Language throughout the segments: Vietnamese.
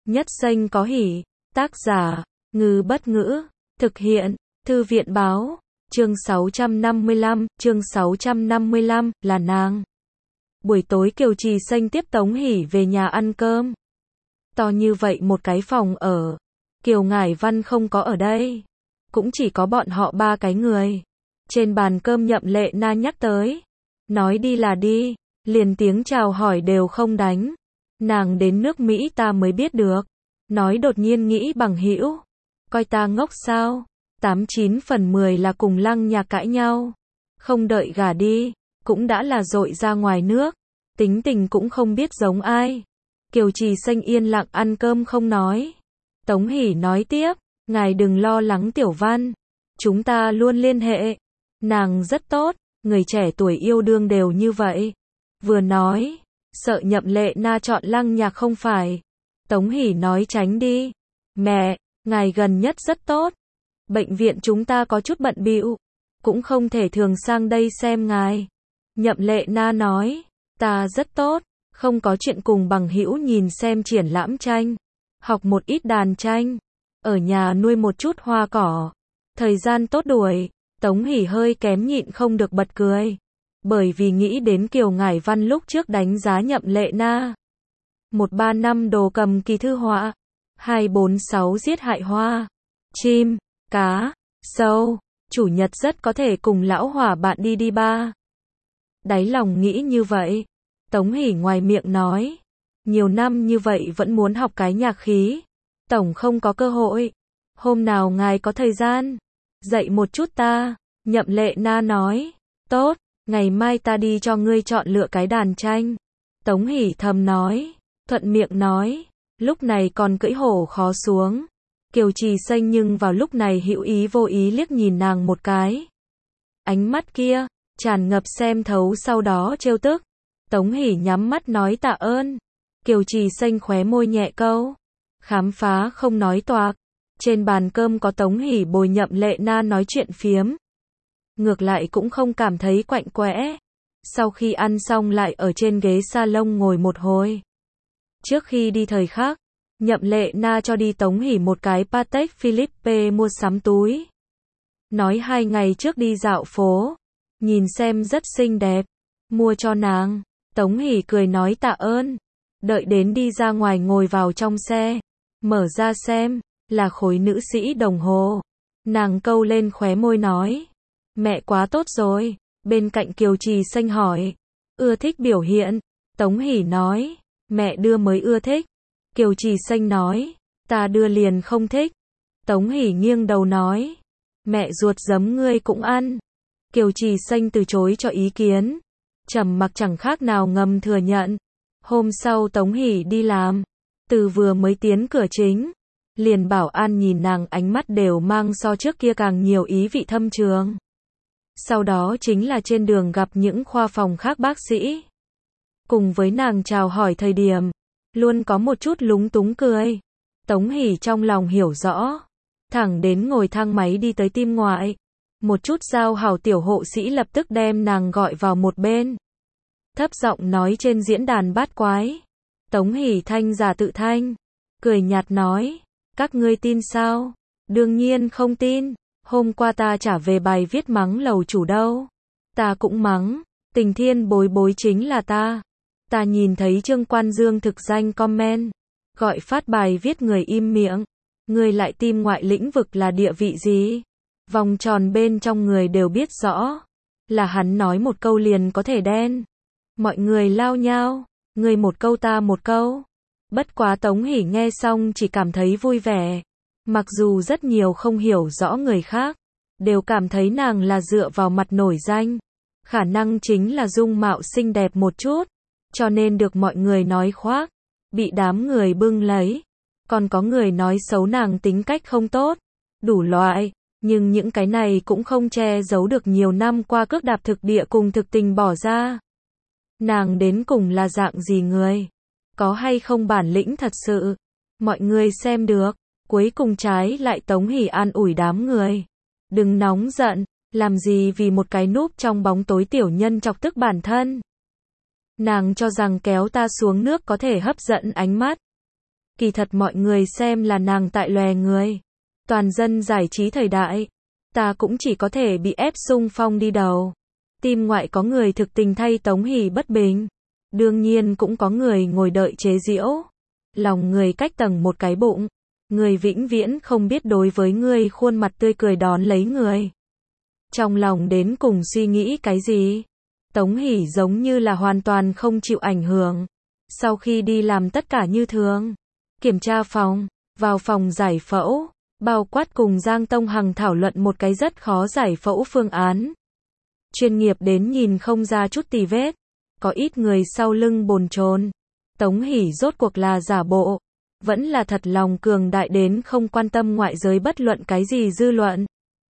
Nhất xanh có hỉ. Tác giả, Ngư Bất Ngữ. Thực hiện, Thư viện Báo. Chương 655, là nàng. Buổi tối Kiều Trì Xanh tiếp Tống Hỷ về nhà ăn cơm. To như vậy một cái phòng ở. Kiều Ngải Văn không có ở đây. Cũng chỉ có bọn họ ba cái người. Trên bàn cơm Nhậm Lệ Na nhắc tới. Nói đi là đi, liền tiếng chào hỏi đều không đánh. Nàng đến nước Mỹ ta mới biết được. Nói đột nhiên nghĩ bằng hữu. Coi ta ngốc sao? 89 phần 10 là cùng Lăng Nhạc cãi nhau. Không đợi gả đi, cũng đã là dội ra ngoài nước. Tính tình cũng không biết giống ai. Kiều Trì Xanh yên lặng ăn cơm không nói. Tống Hỷ nói tiếp, ngài đừng lo lắng Tiểu Văn. Chúng ta luôn liên hệ. Nàng rất tốt, người trẻ tuổi yêu đương đều như vậy. Vừa nói, sợ Nhậm Lệ Na chọn Lăng Nhạc không phải. Tống Hỷ nói tránh đi. Mẹ, ngài gần nhất rất tốt. Bệnh viện chúng ta có chút bận bịu, cũng không thể thường sang đây xem ngài. Nhậm Lệ Na nói, ta rất tốt, không có chuyện cùng bằng hữu nhìn xem triển lãm tranh, học một ít đàn tranh, ở nhà nuôi một chút hoa cỏ. Thời gian tốt đuổi. Tống Hỷ hơi kém nhịn không được bật cười. Bởi vì nghĩ đến Kiều Ngải Văn lúc trước đánh giá Nhậm Lệ Na. 135 đồ cầm kỳ thư họa. 246 giết hại hoa, chim, cá, sâu. Chủ nhật rất có thể cùng lão Hỏa bạn đi ba. Đáy lòng nghĩ như vậy. Tống Hỷ ngoài miệng nói. Nhiều năm như vậy vẫn muốn học cái nhạc khí. Tổng không có cơ hội. Hôm nào ngài có thời gian, dạy một chút ta. Nhậm Lệ Na nói. Tốt, ngày mai ta đi cho ngươi chọn lựa cái đàn tranh. Tống Hỷ thầm nói. Thuận miệng nói. Lúc này còn cưỡi hổ khó xuống. Kiều Trì Xanh nhưng vào lúc này hữu ý vô ý liếc nhìn nàng một cái. Ánh mắt kia, tràn ngập xem thấu sau đó trêu tức. Tống Hỷ nhắm mắt nói tạ ơn. Kiều Trì Xanh khóe môi nhẹ câu. Khám phá không nói toạc. Trên bàn cơm có Tống Hỷ bồi Nhậm Lệ Na nói chuyện phiếm. Ngược lại cũng không cảm thấy quạnh quẽ. Sau khi ăn xong lại ở trên ghế salon ngồi một hồi. Trước khi đi thời khắc, Nhậm Lệ Na cho đi Tống Hỷ một cái Patek Philippe mua sắm túi. Nói 2 ngày trước đi dạo phố, nhìn xem rất xinh đẹp, mua cho nàng. Tống Hỷ cười nói tạ ơn. Đợi đến đi ra ngoài ngồi vào trong xe, mở ra xem, là khối nữ sĩ đồng hồ. Nàng câu lên khóe môi nói, mẹ quá tốt rồi. Bên cạnh Kiều Trì Xanh hỏi, ưa thích biểu hiện. Tống Hỷ nói, mẹ đưa mới ưa thích. Kiều Trì Xanh nói, ta đưa liền không thích. Tống Hỷ nghiêng đầu nói, mẹ ruột giấm ngươi cũng ăn. Kiều Trì Xanh từ chối cho ý kiến. Trầm mặc chẳng khác nào ngầm thừa nhận. Hôm sau Tống Hỷ đi làm. Từ vừa mới tiến cửa chính, liền bảo an nhìn nàng ánh mắt đều mang so trước kia càng nhiều ý vị thâm trường. Sau đó chính là trên đường gặp những khoa phòng khác bác sĩ. Cùng với nàng chào hỏi thời điểm, luôn có một chút lúng túng cười. Tống Hỷ trong lòng hiểu rõ. Thẳng đến ngồi thang máy đi tới tim ngoại. Một chút giao hảo tiểu hộ sĩ lập tức đem nàng gọi vào một bên. Thấp giọng nói trên diễn đàn bát quái. Tống Hỷ thanh giả tự thanh. Cười nhạt nói. Các ngươi tin sao? Đương nhiên không tin. Hôm qua ta trả về bài viết mắng lầu chủ đâu. Ta cũng mắng. Tình thiên bối bối chính là ta. Ta nhìn thấy Trương Quan Dương thực danh comment. Gọi phát bài viết người im miệng. Người lại tim ngoại lĩnh vực là địa vị gì? Vòng tròn bên trong người đều biết rõ. Là hắn nói một câu liền có thể đen. Mọi người lao nhao. Người một câu ta một câu. Bất quá Tống Hỷ nghe xong chỉ cảm thấy vui vẻ. Mặc dù rất nhiều không hiểu rõ người khác, đều cảm thấy nàng là dựa vào mặt nổi danh. Khả năng chính là dung mạo xinh đẹp một chút, cho nên được mọi người nói khoác, bị đám người bưng lấy. Còn có người nói xấu nàng tính cách không tốt, đủ loại, nhưng những cái này cũng không che giấu được nhiều năm qua cước đạp thực địa cùng thực tình bỏ ra. Nàng đến cùng là dạng gì người? Có hay không bản lĩnh thật sự? Mọi người xem được. Cuối cùng trái lại Tống Hỷ an ủi đám người. Đừng nóng giận, làm gì vì một cái núp trong bóng tối tiểu nhân chọc tức bản thân. Nàng cho rằng kéo ta xuống nước có thể hấp dẫn ánh mắt. Kỳ thật mọi người xem là nàng tại lòe người. Toàn dân giải trí thời đại. Ta cũng chỉ có thể bị ép xung phong đi đầu. Team ngoại có người thực tình thay Tống Hỷ bất bình. Đương nhiên cũng có người ngồi đợi chế giễu. Lòng người cách tầng một cái bụng. Người vĩnh viễn không biết đối với người khuôn mặt tươi cười đón lấy người. Trong lòng đến cùng suy nghĩ cái gì? Tống Hỷ giống như là hoàn toàn không chịu ảnh hưởng. Sau khi đi làm tất cả như thường. Kiểm tra phòng, vào phòng giải phẫu, bao quát cùng Giang Tông Hằng thảo luận một cái rất khó giải phẫu phương án. Chuyên nghiệp đến nhìn không ra chút tì vết. Có ít người sau lưng bồn chồn. Tống Hỷ rốt cuộc là giả bộ. Vẫn là thật lòng cường đại đến không quan tâm ngoại giới bất luận cái gì dư luận.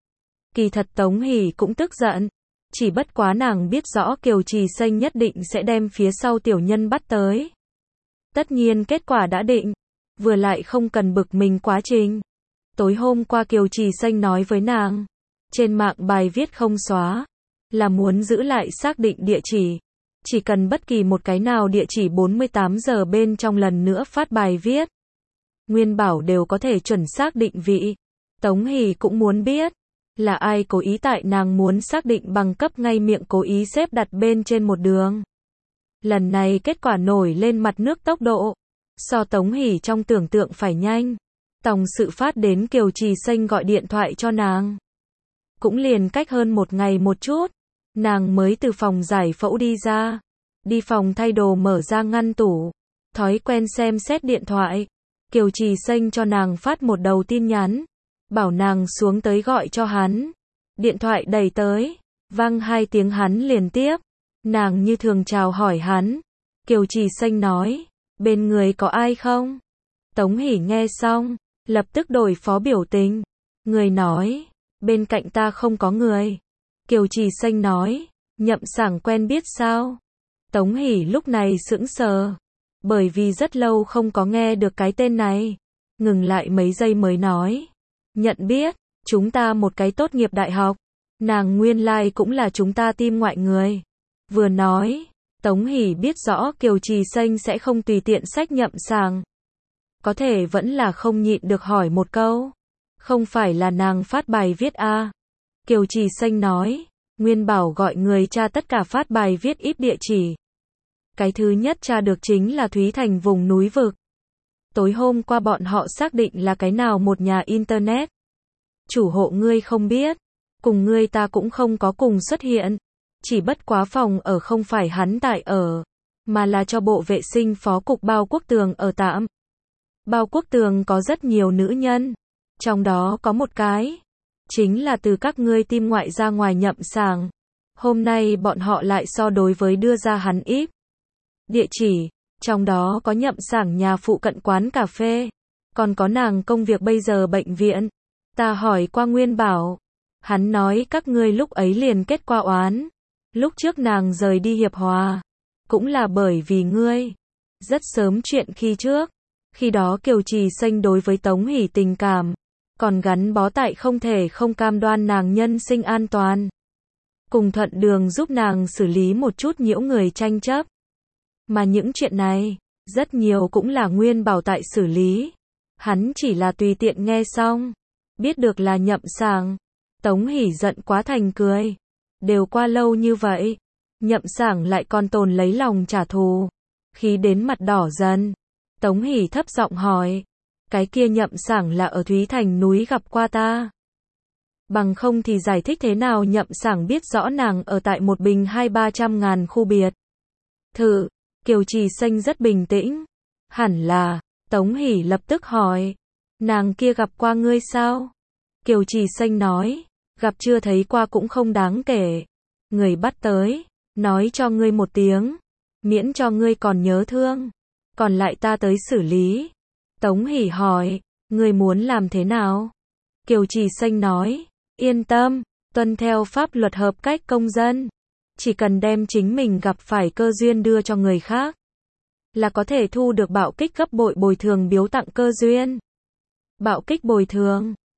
Kỳ thật Tống Hỷ cũng tức giận. Chỉ bất quá nàng biết rõ Kiều Trì Xanh nhất định sẽ đem phía sau tiểu nhân bắt tới. Tất nhiên kết quả đã định. Vừa lại không cần bực mình quá trình. Tối hôm qua Kiều Trì Xanh nói với nàng. Trên mạng bài viết không xóa. Là muốn giữ lại xác định địa chỉ. Chỉ cần bất kỳ một cái nào địa chỉ 48 giờ bên trong lần nữa phát bài viết. Nguyên Bảo đều có thể chuẩn xác định vị. Tống Hỷ cũng muốn biết. Là ai cố ý tại nàng muốn xác định bằng cấp ngay miệng cố ý xếp đặt bên trên một đường. Lần này kết quả nổi lên mặt nước tốc độ. So Tống Hỷ trong tưởng tượng phải nhanh. Tòng sự phát đến Kiều Trì Xanh gọi điện thoại cho nàng. Cũng liền cách hơn một ngày một chút. Nàng mới từ phòng giải phẫu đi ra. Đi phòng thay đồ mở ra ngăn tủ. Thói quen xem xét điện thoại. Kiều Trì Xanh cho nàng phát một đầu tin nhắn. Bảo nàng xuống tới gọi cho hắn. Điện thoại đẩy tới. Vang 2 tiếng hắn liền tiếp. Nàng như thường chào hỏi hắn. Kiều Trì Xanh nói. Bên người có ai không? Tống Hỷ nghe xong. Lập tức đổi phó biểu tình. Người nói. Bên cạnh ta không có người. Kiều Trì Xanh nói. Nhậm Sảng quen biết sao? Tống Hỷ lúc này sững sờ. Bởi vì rất lâu không có nghe được cái tên này. Ngừng lại mấy giây mới nói. Nhận biết. Chúng ta một cái tốt nghiệp đại học. Nàng nguyên lai cũng là chúng ta team ngoại người. Vừa nói. Tống Hỷ biết rõ Kiều Trì Xanh sẽ không tùy tiện xách Nhậm Sảng. Có thể vẫn là không nhịn được hỏi một câu. Không phải là nàng phát bài viết à? Kiều Trì Xanh nói. Nguyên Bảo gọi người tra tất cả phát bài viết ít địa chỉ. Cái thứ nhất tra được chính là Thúy Thành vùng núi vực. Tối hôm qua bọn họ xác định là cái nào một nhà internet. Chủ hộ ngươi không biết. Cùng ngươi ta cũng không có cùng xuất hiện. Chỉ bất quá phòng ở không phải hắn tại ở. Mà là cho bộ vệ sinh phó cục Bao Quốc Tường ở tạm. Bao Quốc Tường có rất nhiều nữ nhân. Trong đó có một cái. Chính là từ các ngươi team ngoại ra ngoài Nhậm Sảng. Hôm nay bọn họ lại so đối với đưa ra hắn ít. Địa chỉ. Trong đó có Nhậm Sảng nhà phụ cận quán cà phê. Còn có nàng công việc bây giờ bệnh viện. Ta hỏi qua Nguyên Bảo. Hắn nói các ngươi lúc ấy liền kết qua oán. Lúc trước nàng rời đi Hiệp Hòa. Cũng là bởi vì ngươi. Rất sớm chuyện khi trước. Khi đó Kiều Trì Xanh đối với Tống Hỷ tình cảm. Còn gắn bó tại không thể không cam đoan nàng nhân sinh an toàn. Cùng thuận đường giúp nàng xử lý một chút nhiễu người tranh chấp. Mà những chuyện này, rất nhiều cũng là Nguyên Bảo tại xử lý. Hắn chỉ là tùy tiện nghe xong. Biết được là Nhậm Sảng. Tống Hỷ giận quá thành cười. Đều qua lâu như vậy. Nhậm Sảng lại còn tồn lấy lòng trả thù. Khí đến mặt đỏ dần. Tống Hỷ thấp giọng hỏi. Cái kia Nhậm Sảng là ở Thúy Thành núi gặp qua ta. Bằng không thì giải thích thế nào Nhậm Sảng biết rõ nàng ở tại một bình 200-300 ngàn khu biệt. Thử. Kiều Trì Xanh rất bình tĩnh. Hẳn là. Tống Hỷ lập tức hỏi. Nàng kia gặp qua ngươi sao? Kiều Trì Xanh nói. Gặp chưa thấy qua cũng không đáng kể. Người bắt tới. Nói cho ngươi một tiếng. Miễn cho ngươi còn nhớ thương. Còn lại ta tới xử lý. Tống Hỷ hỏi. Ngươi muốn làm thế nào? Kiều Trì Xanh nói. Yên tâm. Tuân theo pháp luật hợp cách công dân. Chỉ cần đem chính mình gặp phải cơ duyên đưa cho người khác. Là có thể thu được bạo kích gấp bội bồi thường biếu tặng cơ duyên. Bạo kích bồi thường.